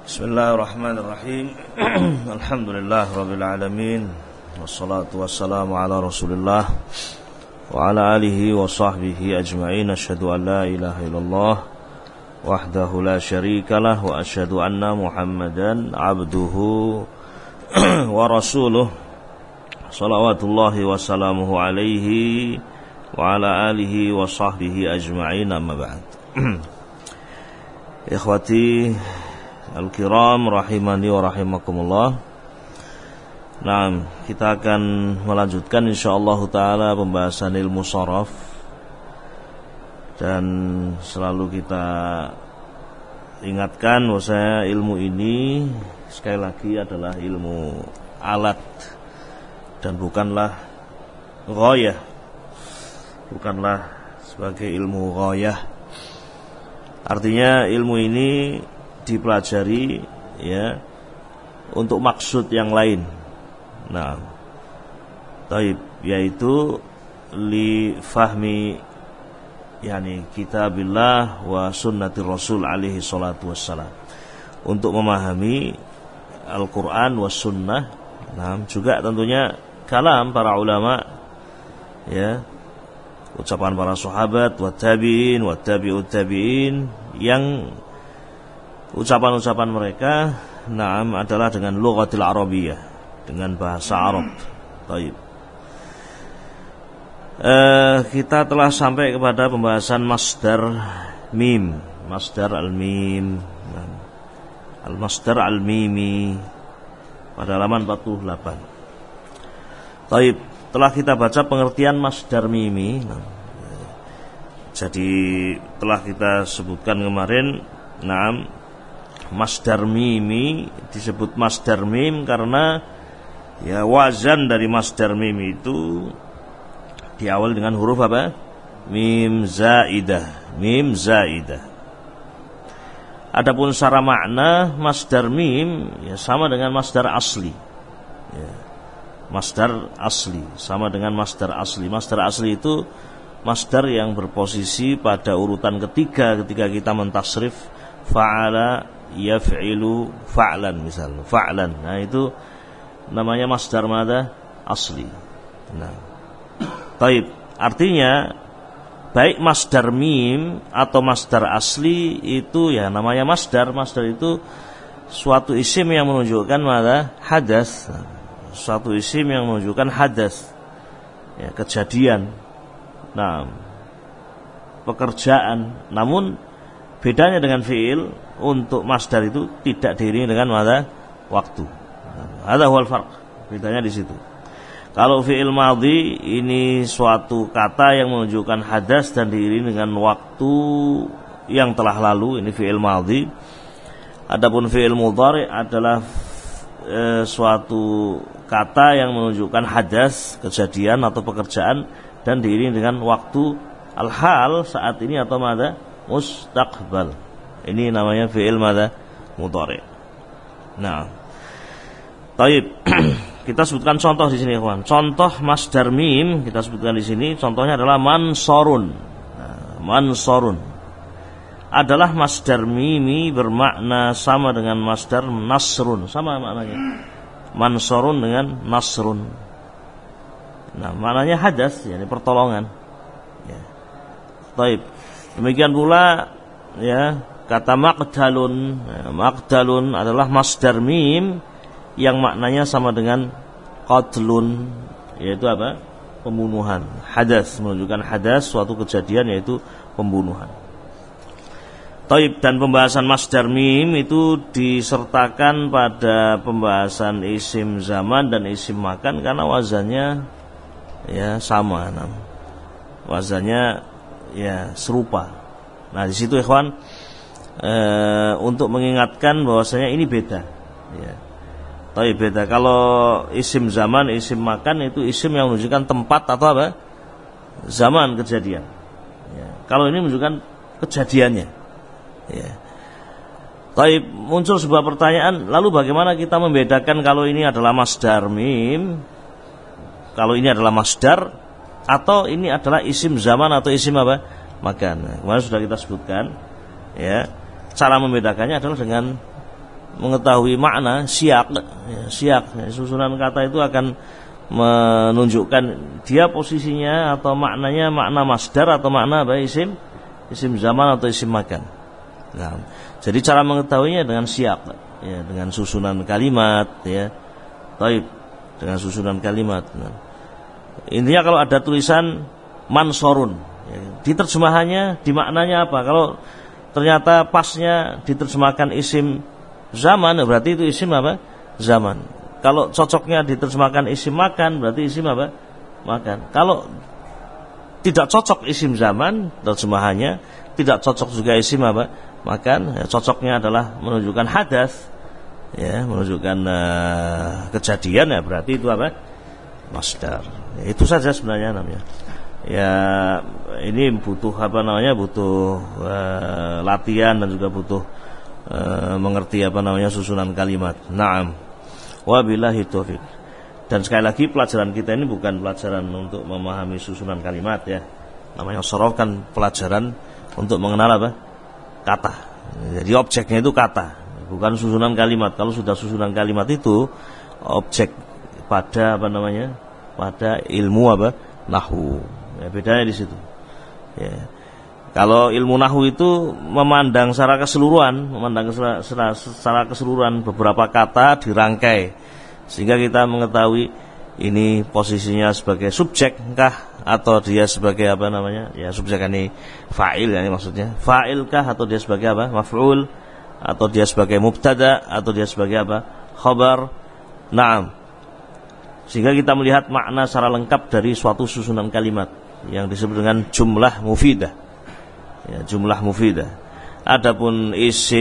Bismillahirrahmanirrahim. Alhamdulillah rabbil alamin. Wassalatu wassalamu ala Rasulillah wa ala alihi wa sahbihi ajma'in. Asyhadu an la ilaha illallah wahdahu la syarikalah wa asyhadu anna Muhammadan abduhu wa rasuluh. Shalawatullahi wa salamuhu alaihi wa ala alihi wa sahbihi ajma'in. Amma ba'd. Ikhwati al-kiram rahimani wa rahimakumullah. Nah, kita akan melanjutkan insyaallah taala pembahasan ilmu sharaf. Dan selalu kita ingatkan bahwasanya ilmu ini sekali lagi adalah ilmu alat dan bukanlah ghayah. Bukanlah sebagai ilmu ghayah. Artinya ilmu ini dipelajari ya untuk maksud yang lain. Nah, taib, yaitu li fahmi yani kitabillah wa sunnati Rasul alaihi salatu wassalam, untuk memahami Al-Qur'an was sunnah. Nah, juga tentunya kalam para ulama ya, ucapan para sahabat wa tabi'in wa tabi'ut tabi'in, yang ucapan-ucapan mereka na'am adalah dengan lughatil arabiyyah, dengan bahasa Arab. Baik. Kita telah sampai kepada pembahasan masdar mim, masdar al-mim, al-masdar al-mimi pada halaman 48. Baik, telah kita baca pengertian masdar mimi. Jadi telah kita sebutkan kemarin, na'am, masdar mimi disebut masdar mim karena ya wazan dari masdar mim itu diawali dengan huruf apa? Mim zaidah, mim zaidah. Adapun secara makna masdar mim ya sama dengan masdar asli. Ya. Masdar asli sama dengan masdar asli. Masdar asli itu masdar yang berposisi pada urutan ketiga ketika kita mentasrif fa'ala yaf'ilu fa'lan, misalnya fa'lan. Nah, itu namanya masdar mada asli. Nah, baik, artinya baik masdar mim atau masdar asli itu ya namanya masdar. Masdar itu suatu isim yang menunjukkan mada hadas, suatu isim yang menunjukkan hadas ya, kejadian. Nah, pekerjaan. Namun bedanya dengan fi'il, untuk masdar itu tidak diiringi dengan mada waktu. Ada huwal farq. Bedanya di situ. Kalau fi'il madhi ini suatu kata yang menunjukkan hadas dan diiringi dengan waktu yang telah lalu, ini fi'il madhi. Adapun fi'il mudhari adalah suatu kata yang menunjukkan hadas, kejadian atau pekerjaan, dan diiringi dengan waktu al-hal saat ini atau mada mustaqbal. Ini namanya fi'il mada mudhari. Nah, baik. Kita sebutkan contoh di sini, kawan. Contoh masdar mim kita sebutkan di sini. Contohnya adalah mansorun. Nah, mansorun adalah masdar mimi bermakna sama dengan masdar nasrun, sama maknanya. Mansorun dengan nasrun. Nah, maknanya hadas, yakni pertolongan. Ya. Baik. Demikian pula ya kata maqdalun. Ya, maqdalun adalah masdar mim yang maknanya sama dengan qatlun, yaitu apa? Pembunuhan. Hadas, menunjukkan hadas, suatu kejadian, yaitu pembunuhan. Taib, dan pembahasan masdar mim itu disertakan pada pembahasan isim zaman dan isim makan karena wazannya ya sama, wazannya ya serupa. Nah, di situ ikhwan untuk mengingatkan bahwasanya ini beda. Ya. Tapi beda. Kalau isim zaman, isim makan itu isim yang menunjukkan tempat atau apa? Zaman kejadian. Ya. Kalau ini menunjukkan kejadiannya. Ya. Tapi muncul sebuah pertanyaan, lalu bagaimana kita membedakan kalau ini adalah masdar mim, kalau ini adalah masdar, atau ini adalah isim zaman atau isim apa? Makan. Kemarin sudah kita sebutkan. Ya. Cara membedakannya adalah dengan mengetahui makna syak, susunan kata itu akan menunjukkan dia posisinya atau maknanya makna masdar atau makna apa, isim zaman atau isim makan. Nah, jadi cara mengetahuinya dengan syak, ya, dengan susunan kalimat, ya. Taib, dengan susunan kalimat. Nah, intinya kalau ada tulisan mansorun, ya, diterjemahannya di maknanya apa? Kalau ternyata pasnya diterjemahkan isim zaman, berarti itu isim apa? Zaman. Kalau cocoknya diterjemahkan isim makan, berarti isim apa? Makan. Kalau tidak cocok isim zaman terjemahannya, tidak cocok juga isim apa? Makan. Ya, cocoknya adalah menunjukkan hadas, ya, menunjukkan kejadian, ya, berarti itu apa? Masdar. Ya, itu saja sebenarnya namanya. Ya, ini butuh apa namanya? Butuh latihan dan juga butuh mengerti apa namanya susunan kalimat. Naam. Wabillahi taufiq. Dan sekali lagi pelajaran kita ini bukan pelajaran untuk memahami susunan kalimat, ya. Namanya sorof kan pelajaran untuk mengenal apa? Kata. Jadi objeknya itu kata, bukan susunan kalimat. Kalau sudah susunan kalimat itu objek pada apa namanya? Pada ilmu apa? Nahwu. Ya, bedanya di situ. Ya. Kalau ilmu nahwu itu memandang secara keseluruhan, secara keseluruhan beberapa kata dirangkai sehingga kita mengetahui ini posisinya sebagai subjek kah atau dia sebagai apa namanya? Ya, subjek ini fa'il, ya, ini maksudnya. Fa'il kah atau dia sebagai apa? Maf'ul, atau dia sebagai mubtada, atau dia sebagai apa? Khabar. Naam. Sehingga kita melihat makna secara lengkap dari suatu susunan kalimat yang disebut dengan jumlah mufidah. Ya, jumlah mufidah. Adapun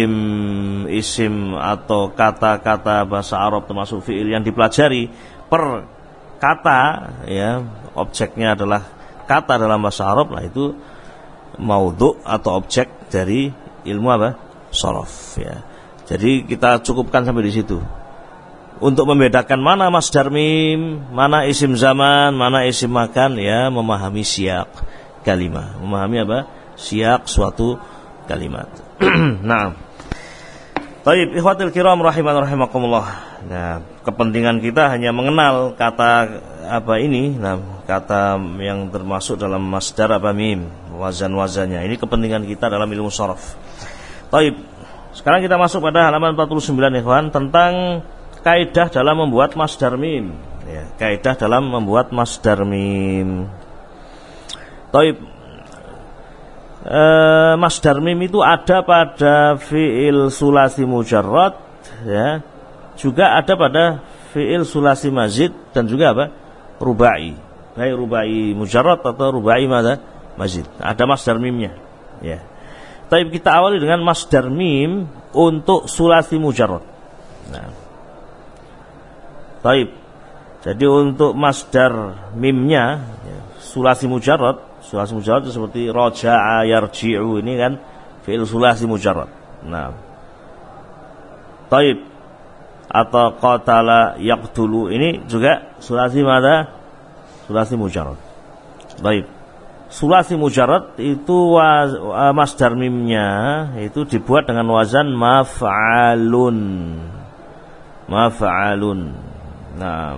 isim atau kata-kata bahasa Arab termasuk fi'il yang dipelajari per kata, ya, objeknya adalah kata dalam bahasa Arab, lah itu maudhu atau objek dari ilmu apa? Shorof, ya. Jadi kita cukupkan sampai di situ. Untuk membedakan mana masdar mim, mana isim zaman, mana isim makan, ya, memahami syak kalimat, memahami apa? Syak suatu kalimat. Nah, baik, ikhwatul kiram rahiman rahimakumullah. Nah, kepentingan kita hanya mengenal kata apa ini, nah, kata yang termasuk dalam masdar apa mim, wazan-wazannya. Ini kepentingan kita dalam ilmu shorof. Baik, sekarang kita masuk pada halaman 49, ikhwan, tentang kaidah dalam membuat masdar mim. Ya, kaidah dalam membuat masdar mim. Baik. Masdar mim itu ada pada fi'il sulasi mujarrad, ya, juga ada pada fi'il sulasi mazid dan juga apa? Rubai. Baik rubai mujarrad atau rubai mazid. Ada masdar mimnya, ya. Tapi kita awali dengan masdar mim untuk sulasi mujarrad. Nah. Baik. Jadi untuk masdar mimnya, ya, sulasi mujarrad itu seperti raja'a yarji'u, ini kan fi'il sulasi mujarrad. Nah. Taib, atau qatala yaqtulu, ini juga sulasi mana? Sulasi mujarrad. Baik. Sulasi mujarrad itu masdar mimnya itu dibuat dengan wazan maf'alun. Maf'alun. Nah.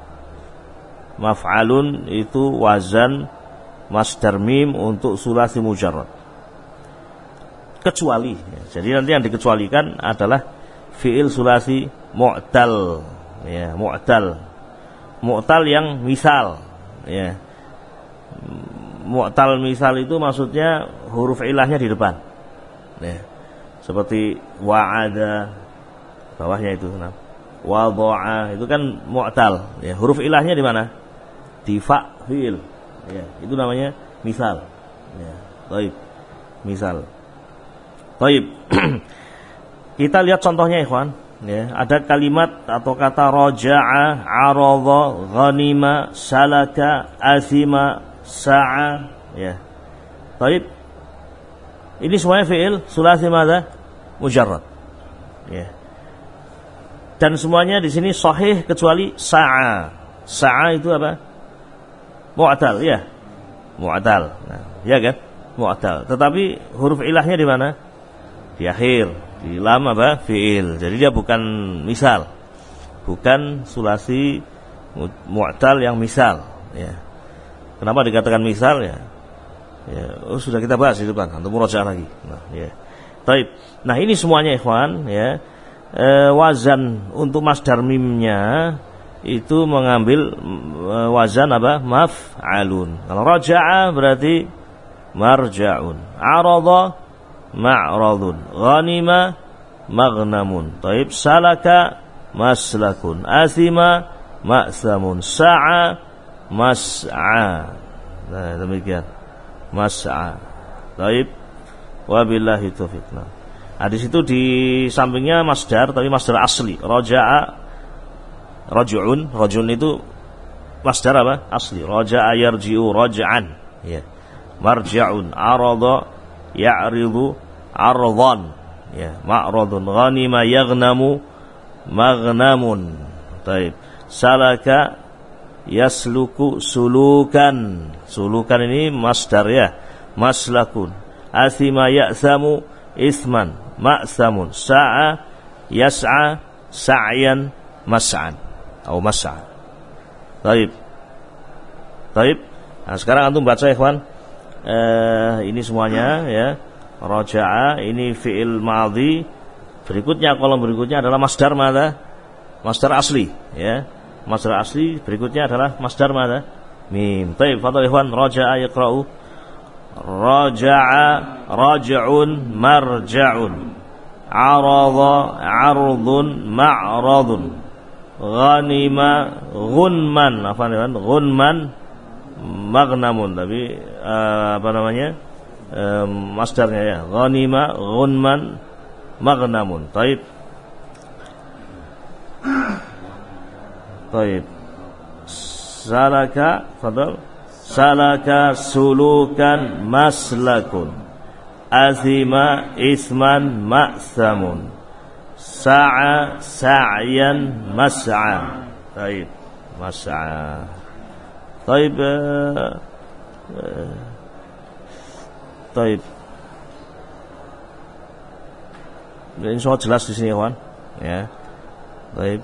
Maf'alun itu wazan masdar mim untuk sulasi mujarrad. Kecuali, ya, jadi nanti yang dikecualikan adalah fi'il sulasi mu'tal, ya, mu'tal yang misal, ya. Mu'tal misal itu maksudnya huruf ilahnya di depan, ya. Seperti wa'ada, bawahnya itu, nah, wadha'a, itu kan mu'tal, ya. Huruf ilahnya di mana? Di fa fi'il. Ya, itu namanya misal. Ya, baik. Misal. Baik. Kita lihat contohnya, ikhwan. Ya, ada kalimat atau kata raja'a, aradha, ghanima, salaka, asima, sa'a, ya. Baik. Ini semuanya fi'il sulasi madza? Mujarrad. Ya. Dan semuanya di sini sahih kecuali sa'a. Sa'a itu apa? Mu'tal, ya. Mu'tal. Nah, ya kan? Mu'tal. Tetapi huruf ilahnya di mana? Di akhir. Di lam apa? Fi'il. Jadi dia bukan misal. Bukan sulasi mu'tal yang misal, ya. Kenapa dikatakan misal, ya? Sudah kita bahas itu Bang, untuk murajaah lagi. Nah, ya. Baik. Nah, ini semuanya ikhwan, ya. Wazan untuk masdar mimnya itu mengambil wazan apa? Maf'alun. Kalau raja'a berarti marja'un. Arada ma'radun. Ghanima maghnamun. Taib salaka maslakun. Athima ma'samun. Sa'a mas'a. Nah, demikian. Mas'a. Taib. Wabillahi taufiq. Nah, di situ di sampingnya masdar, tapi masdar asli. Raja'a, raj'un. Raj'un itu masdar apa? Asli. Raja'a yarji'u raj'an. Ya. Marja'un. Arada ya'ridu ardan. Ya. Ma'radun. Ghanima yaghnamu maghnamun. Taib. Salaka yasluku sulukan. Sulukan ini masdar, ya. Maslakun. Athima ya'thamu isman. Ma'thamun. Sa'a yas'a sa'yan mas'an atau mas'a. Taib. Taib. Nah, sekarang antum baca ikhwan. Ini semuanya, ya. Raja'a ini fi'il madhi. Berikutnya, kolom berikutnya adalah masdar mana? Masdar asli, ya. Masdar asli berikutnya adalah masdar mana? Mim. Taib. Fadhal ikhwan, raja'a yaqra'u. Raja'a raj'un marja'un. Arada ardun ma'radun. Ghanima ghunman. Apa namanya? Ghunman maghnamun. Tapi apa namanya? Masdarnya, ya. Ghanima ghunman maghnamun. Taib. Taib. Salaka, fadal. Salaka sulukan maslakun. Athima isman ma'thamun. Sa'a sa'yan mas'a. Taib. Mas'a. Taib. Taib. Ini semua jelas di sini, kawan. Ya. Taib.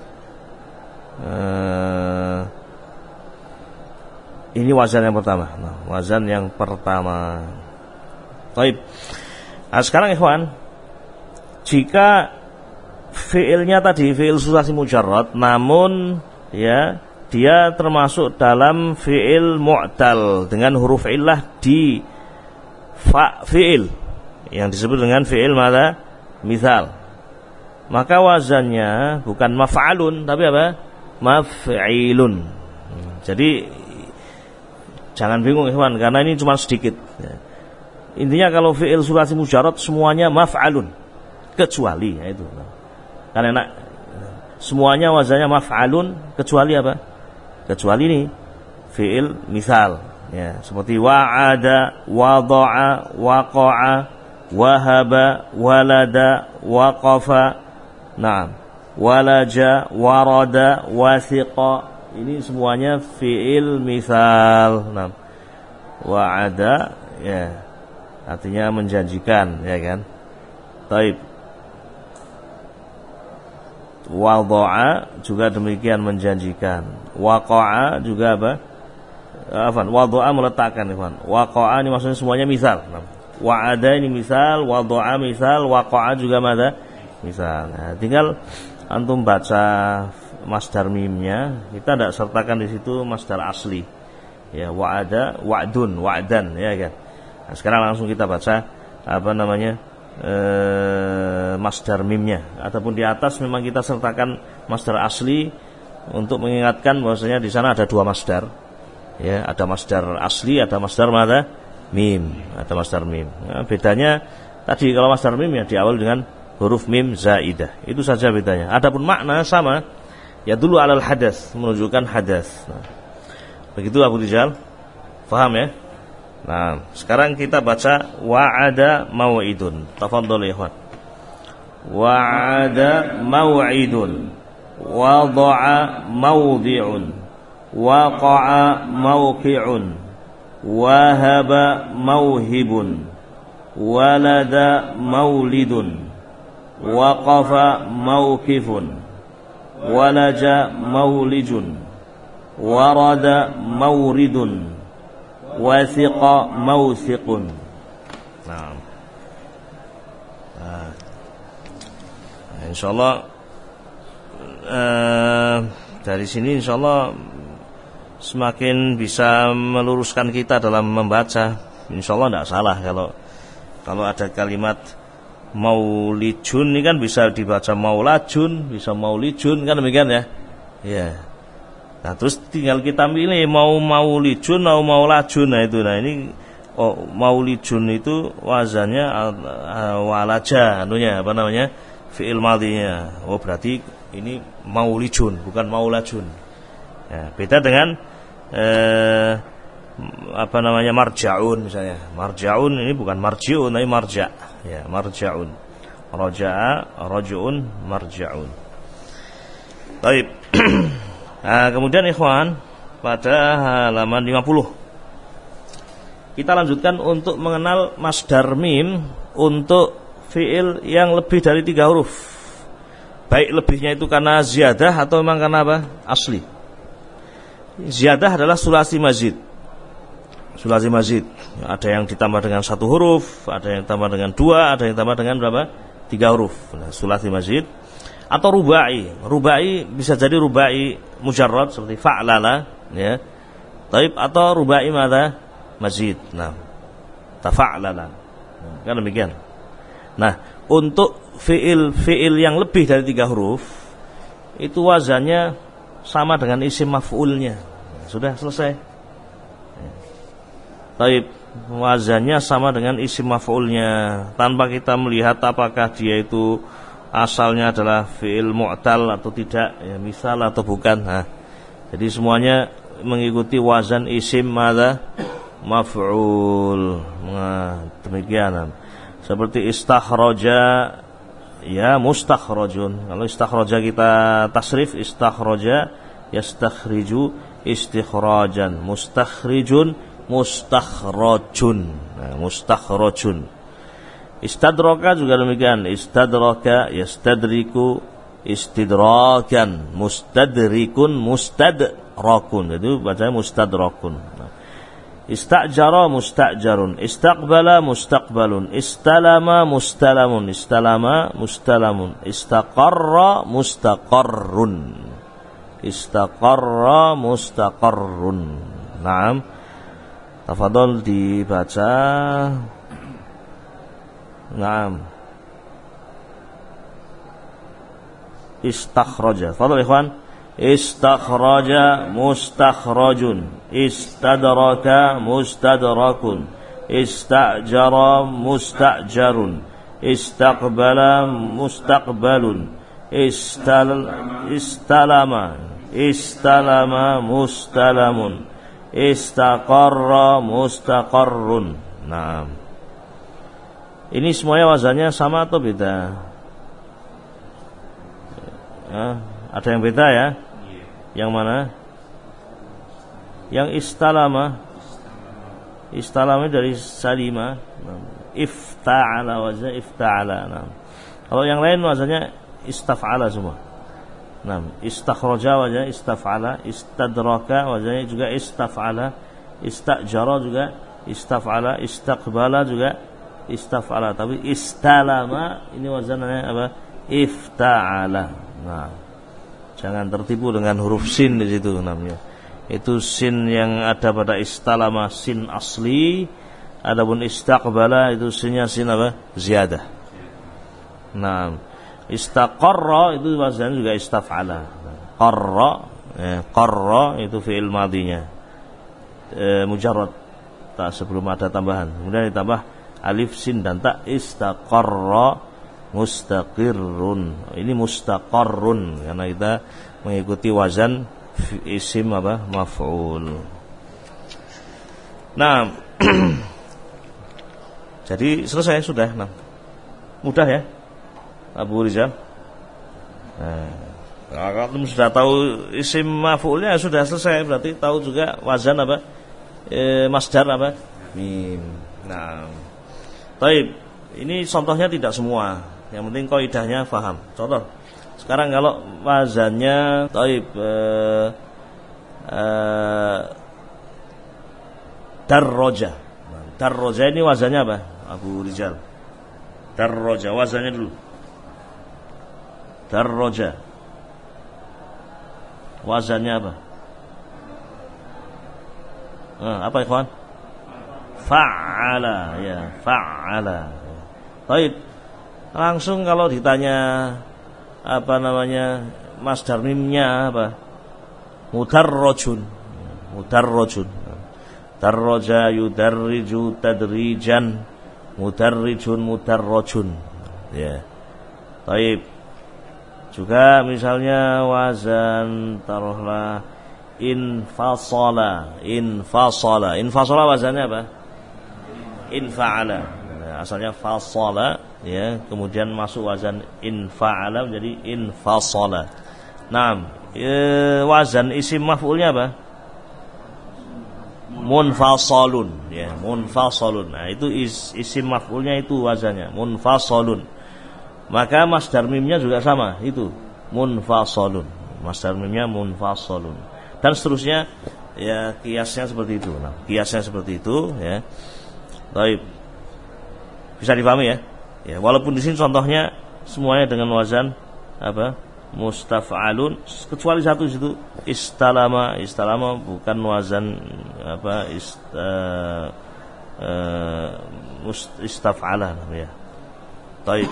Ini wazan yang pertama. Nah, wazan yang pertama. Taib. Nah, sekarang ikhwan, jika fi'ilnya tadi fi'il sulasi mujarrad, namun ya dia termasuk dalam fi'il mu'tal dengan huruf illah di fi'il yang disebut dengan fi'il mada misal, maka wazannya bukan maf'alun tapi apa? Maf'ilun. Jadi jangan bingung ikhwan, karena ini cuma sedikit, ya. Intinya kalau fi'il sulasi mujarrad semuanya maf'alun kecuali, ya itu. Karena enak, semuanya wazannya maf'alun kecuali apa? Kecuali ini fi'il misal, ya, seperti wa'ada, wada'a, waqa'a, wahaba, walada, waqafa, na'am, walaja, warada, wasiqa. Ini semuanya fi'il misal. Nah, wa'ada, ya, artinya menjanjikan, ya kan? Taib. Wada'a juga demikian, menjanjikan. Waqa'a juga apa? Wada'a meletakkan, ikhwan. Waqa'a ini maksudnya semuanya misal. Nah, wa'ada ini misal, wada'a misal, waqa'a juga mana? Misal. Nah, tinggal antum baca masdar mimnya, kita tidak sertakan di situ masdar asli. Ya, wa'ada, wa'dun, wa'dan, ya kan. Nah, sekarang langsung kita baca apa namanya? Masdar mimnya. Ataupun di atas memang kita sertakan masdar asli untuk mengingatkan bahwasanya di sana ada dua masdar. Ya, ada masdar asli, ada masdar mana? Mim, ada masdar mim. Nah, bedanya tadi kalau masdar mim ya diawali dengan huruf mim zaidah. Itu saja bedanya. Adapun makna sama. Ya dulu alal hadas, menunjukkan hadas. Nah, begitu Abu Rijal, faham ya? Nah, sekarang kita baca wa'ada mau'idun. Tafadhol ya ikhwan. Wa'ada mau'idun. Wada'a mawdi'un. Waqa'a mawqi'un. Wahaba mawhibun. Walada maulidun. waqafa mawqifun, walaja maulijun, warada mauridun, wathiqa mawthiqun. Nah, insyaallah dari sini insyaallah semakin bisa meluruskan kita dalam membaca. Insyaallah tidak salah kalau ada kalimat maulijun ini kan bisa dibaca maulajun, bisa maulijun kan demikian ya. Ya. Nah, terus tinggal kita pilih mau maulijun atau maulajun. Nah itu, nah ini maulijun itu wazannya walaja, anunya apa namanya? Fi'il madhinya. Oh berarti ini maulijun bukan maulajun. Ya, beda dengan apa namanya marja'un misalnya. Marja'un ini bukan marji'un tapi marja'. Ya, marja'un. Raja'a, raj'un, marja'un. Baik. Nah, kemudian ikhwan pada halaman 50 kita lanjutkan untuk mengenal masdar mim untuk fi'il yang lebih dari 3 huruf. Baik lebihnya itu karena ziyadah atau memang karena apa? Asli. Ziyadah adalah sulasi mazid. Sulasi mazid. Ada yang ditambah dengan 1 huruf, ada yang ditambah dengan 2, ada yang ditambah dengan berapa? 3 huruf. Nah, sulasi mazid. Atau rubai. Rubai bisa jadi rubai mujarrad seperti fa'lala, ya. Taib atau rubai madza? Mazid. Nah, tafa'lala. Kan demikian. Nah, untuk fiil yang lebih dari 3 huruf itu wazannya sama dengan isim maf'ulnya. Sudah selesai. Taib, wazannya sama dengan isim maf'ulnya tanpa kita melihat apakah dia itu asalnya adalah fi'il mu'tal atau tidak, ya, misal atau bukan. Nah, jadi semuanya mengikuti wazan isim madza? Maf'ul. Nah, demikian. Seperti istakhraja, ya mustakhrajun. Kalau istakhraja kita tasrif, istakhraja yastakhriju istikhrajan, mustakhrijun mustakhrajun. Nah, mustakhrajun. Istadraka juga demikian. Istadraka yastadriku istidrakan, mustadrikun mustadrakun. Itu bacanya mustadrakun. Nah, istajara mustajarun, istaqbala mustaqbalun, istalama mustalamun, istalama mustalamun, istaqarra mustaqarrun, istaqarra mustaqarrun. Naam. Tafadhol dibaca. Naam. Istakhraja. Fadhal ikhwan. Istakhraja mustakhrajun, istadraka mustadrakun, istajara mustajarun, istaqbala mustaqbalun, istalama mustalamun, istaqarra mustaqarrun. Naam. Ini semuanya wazannya sama atau beda? Ya, ada yang beda ya? Yang mana? Yang istalama. Istalama dari salima. Ifta'ala wazan ifta'ala. Nah. Kalau yang lain wazannya istaf'ala semua. Nah, istakhraja wazannya istaf'ala, istadraka wazannya juga istaf'ala, istajara juga istaf'ala, istaqbala juga istaf'ala. Tapi istalama ini wazannya apa? Ifta'ala. Nah, jangan tertipu dengan huruf sin di situ namanya. Itu sin yang ada pada istalama, sin asli. Adapun istaqbala itu sinnya sin apa? Ziyadah. Nah, istaqarra itu wazannya juga istaf'ala. Qarra, qarra itu fi'il madhinya. Mujarrad, tak sebelum ada tambahan. Kemudian ditambah alif sin dan ta, istaqarra mustaqirrun. Ini mustaqarrun karena kita mengikuti wazan isim apa? Maf'ul. Nah, jadi selesai sudah. Nah, mudah ya, Abu Rizal. Nah, kalau sudah tahu isim maf'ulnya sudah selesai, berarti tahu juga wazan apa? Masdar apa? Mim. Nah, baik. Ini contohnya tidak semua. Yang penting kaidahnya paham. Contoh, sekarang kalau wazannya darroja. Darroja ini wazannya apa? Abu Rizal. Darroja, wazannya dulu. Darroja. Wazannya apa? Apa ikhwan? Fa'ala, ya, fa'ala. Baik. Langsung kalau ditanya apa namanya? Masdar mimnya apa? Mudarrajun. Mudarrajun. Darraja yudarriju tadrijan. Mudarrijun mudarrajun. Ya. Baik. Juga misalnya wazan taruhlah infasala. Infasala wazannya apa? Infa'ala. Nah, asalnya fasala, ya, kemudian masuk wazan infa'ala menjadi infasala. Nah, wazan isim maf'ulnya apa? Munfasalun, ya, munfasalun. Nah, itu isim maf'ulnya itu wazannya munfasalun. Maka masdar mimnya juga sama, itu munfasalun. Masdar mimnya munfasalun. Dan seterusnya, ya, kiasnya seperti itu. Nah, kiasnya seperti itu, ya. Baik. Bisa dipahami ya? Ya, walaupun di sini contohnya semuanya dengan wazan apa? Mustaf'alun, kecuali satu situ istalama bukan wazan apa? Istaf'ala, ya. Baik.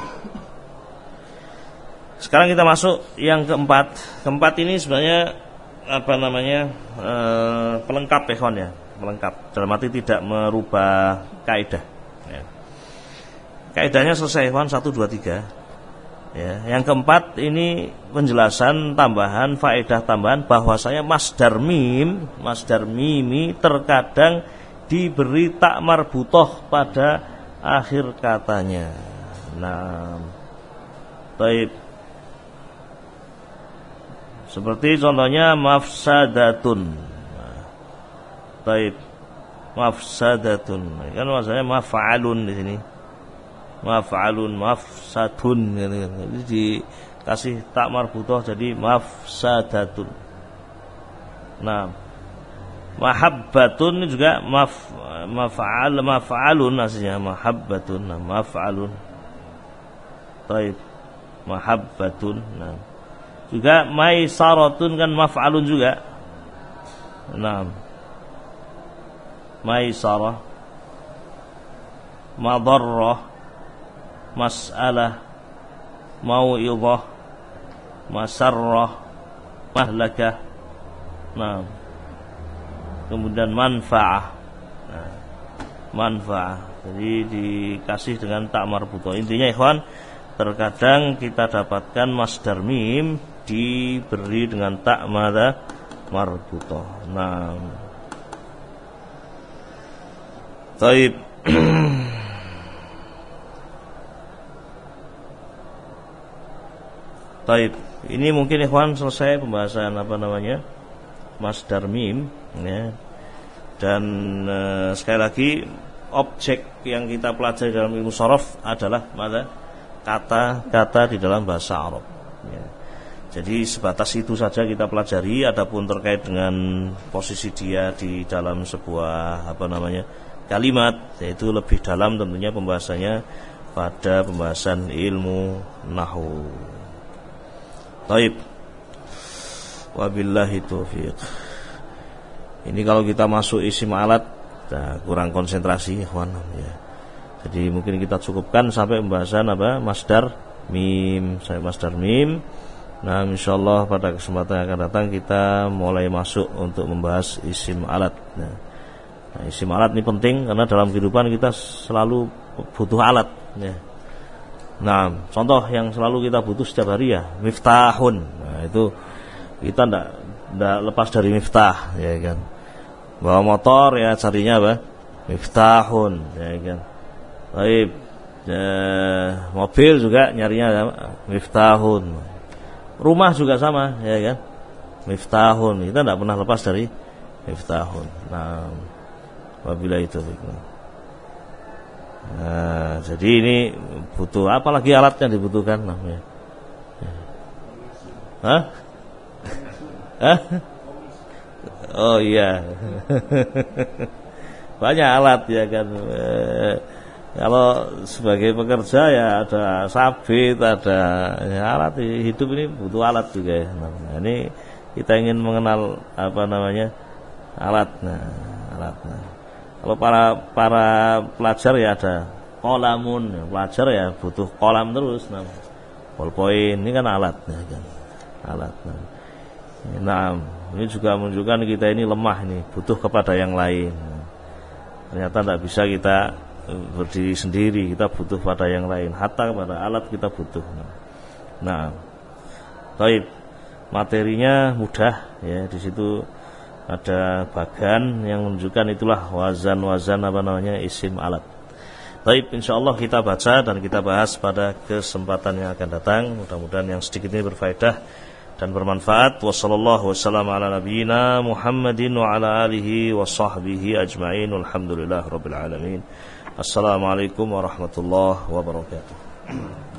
Sekarang kita masuk yang keempat. Keempat ini sebenarnya apa namanya? Pelengkap ikhwan ya, pelengkap. Dalam arti tidak merubah kaidah. Ya. Kaidahnya selesai ikhwan 1 2 3. Ya, yang keempat ini penjelasan tambahan, faedah tambahan bahwasanya masdar mimi terkadang diberi tak marbutoh pada akhir katanya. Nah, baik. Seperti contohnya mafsadatun. Baik. Mafsadatun. Kan maksudnya maf'alun di sini. Maf'alun, mafsadun gitu. Jadi dikasih tak marbutoh jadi mafsadatun. Nah, mahabbatun ini juga maf'alun aslinya mahabbatun. Nah, maf'alun. Baik. Mahabbatun. Nah, juga maisaratun kan maf'alun juga. Nah, maisarah, madarrah, mas'alah, mau'idhah, masarrah, mahlakah. Nah, kemudian manfa'ah. Nah, manfa'ah. Jadi dikasih dengan tak marbutoh. Intinya ikhwan, terkadang kita dapatkan masdar mim diberi dengan tak marbutoh. Nah, baik. Baik, ini mungkin ikhwan selesai pembahasan apa namanya masdar mim, ya. Dan sekali lagi objek yang kita pelajari dalam ilmu shorof adalah kata-kata di dalam bahasa Arab, ya. Jadi sebatas itu saja kita pelajari. Adapun terkait dengan posisi dia di dalam sebuah apa namanya kalimat, yaitu lebih dalam tentunya pembahasannya pada pembahasan ilmu nahwu. Baik. Wabillahi taufiq. Ini kalau kita masuk isim alat, kurang konsentrasi, ikhwan, ya. Jadi mungkin kita cukupkan sampai pembahasan apa masdar mim, Nah, insyaallah pada kesempatan yang akan datang kita mulai masuk untuk membahas isim alat. Nah, isim alat ini penting karena dalam kehidupan kita selalu butuh alat, ya. Nah, contoh yang selalu kita butuh setiap hari ya miftahun. Nah, itu kita tidak lepas dari miftah, ya kan. Bawa motor ya carinya apa? Miftahun, ya kan. Baik, mobil juga nyarinya miftahun. Rumah juga sama, ya kan. Miftahun. Kita tidak pernah lepas dari miftahun. Nah, wabillahi taufiq. Nah, jadi ini butuh apalagi alat yang dibutuhkan namanya. Hah? Hah? Oh iya. Banyak alat ya kan. Kalau sebagai pekerja ya ada sabit, ada ya, alat hidup ini butuh alat juga ya. Nah, ini kita ingin mengenal apa namanya alat. Nah, alat. Nah, kalau para pelajar ya ada kolamun, ya, pelajar ya butuh kolam terus. Nah, ballpoint ini kan alat, ya kan. Alat. Nah, ini juga menunjukkan kita ini lemah ini, butuh kepada yang lain. Ternyata tidak bisa kita berdiri sendiri, kita butuh pada yang lain. Hatta kepada alat kita butuh. Nah, baik, materinya mudah ya. Di situ ada bagan yang menunjukkan itulah wazan apa namanya isim alat. Baik, insyaallah kita baca dan kita bahas pada kesempatan yang akan datang. Mudah-mudahan yang sedikit ini berfaedah dan bermanfaat. Wassallallahu wasallam ala nabiyyina Muhammadin wa ala alihi wa sahbihi ajma'in. Alhamdulillahirabbil alamin. Assalamualaikum warahmatullahi wabarakatuh.